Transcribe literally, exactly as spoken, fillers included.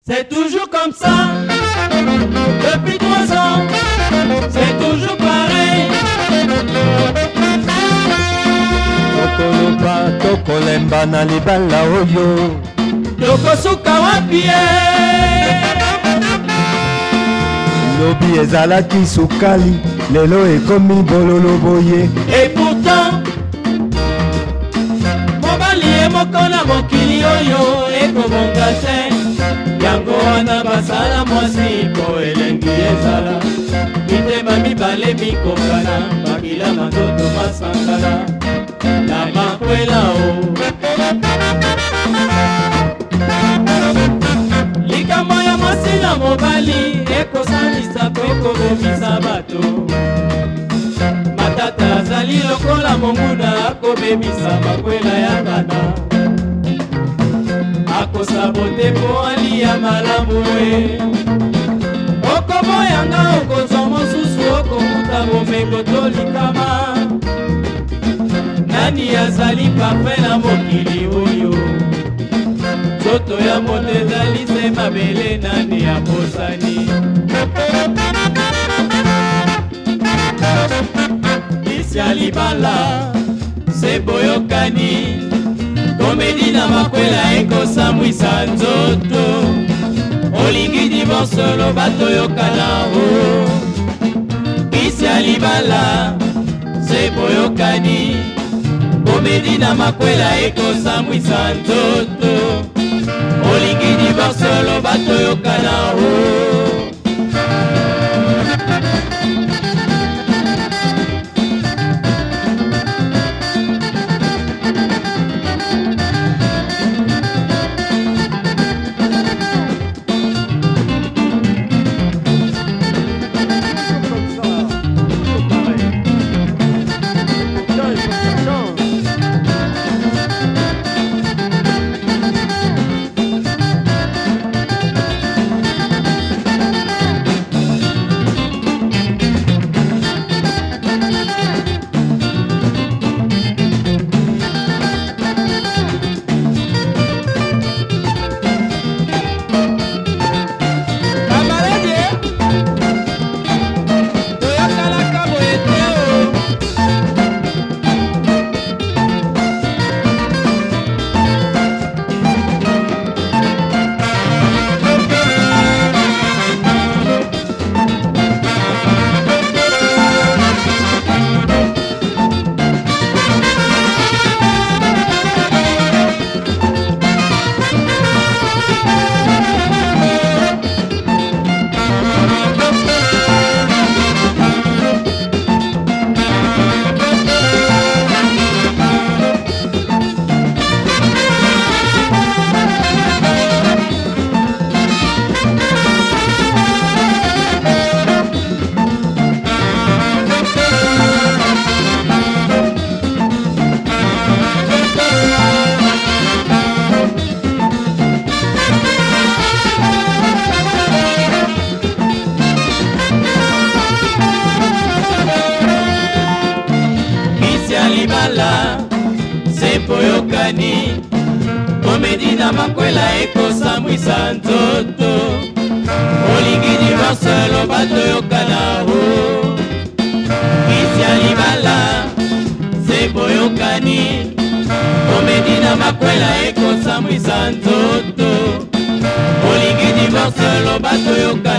C'est toujours comme ça, depuis trois ans, c'est toujours pareil. Tokoloba, tokolemba na libala oyo, tokosuka wapi lobi ezalaki sukali, lelo ekomi bololo boye. Et pourtant, mobali ye moko na mokili oyo ekobonga te. Yango wana basala mwasi po elengi ezala, mitema mibale mikokana, makila mandoto masangana na makwela o. Likambo ya mwasi na mobali ekosalisa po ekobomisa bato. Matata azali lokola monguna akobebisa makwela ya bana, akosabote po alia malamu e. Okoboyanga okozwa mosusu okokuta bomengo tolikama. Nani azali parfait na mokili oyo? Soto ya moto ezali se mabele, nani ya bosani? Isi ya libala se boyokani, komedi na makwela ekosambwisa nzoto. Olingi divorce loba toyokana o. Isi ya libala se boyokani, komedi na makwela ekosambwisa nzoto. Olingi divorce loba toyokana o. Boyokani, komedi na makwela ekosambwisa nzoto. Olingi divorce loba toyokana o. Kisi ya libala se boyokani, komedi na makwela ekosambwisa nzoto. Olingi divorce loba toyokana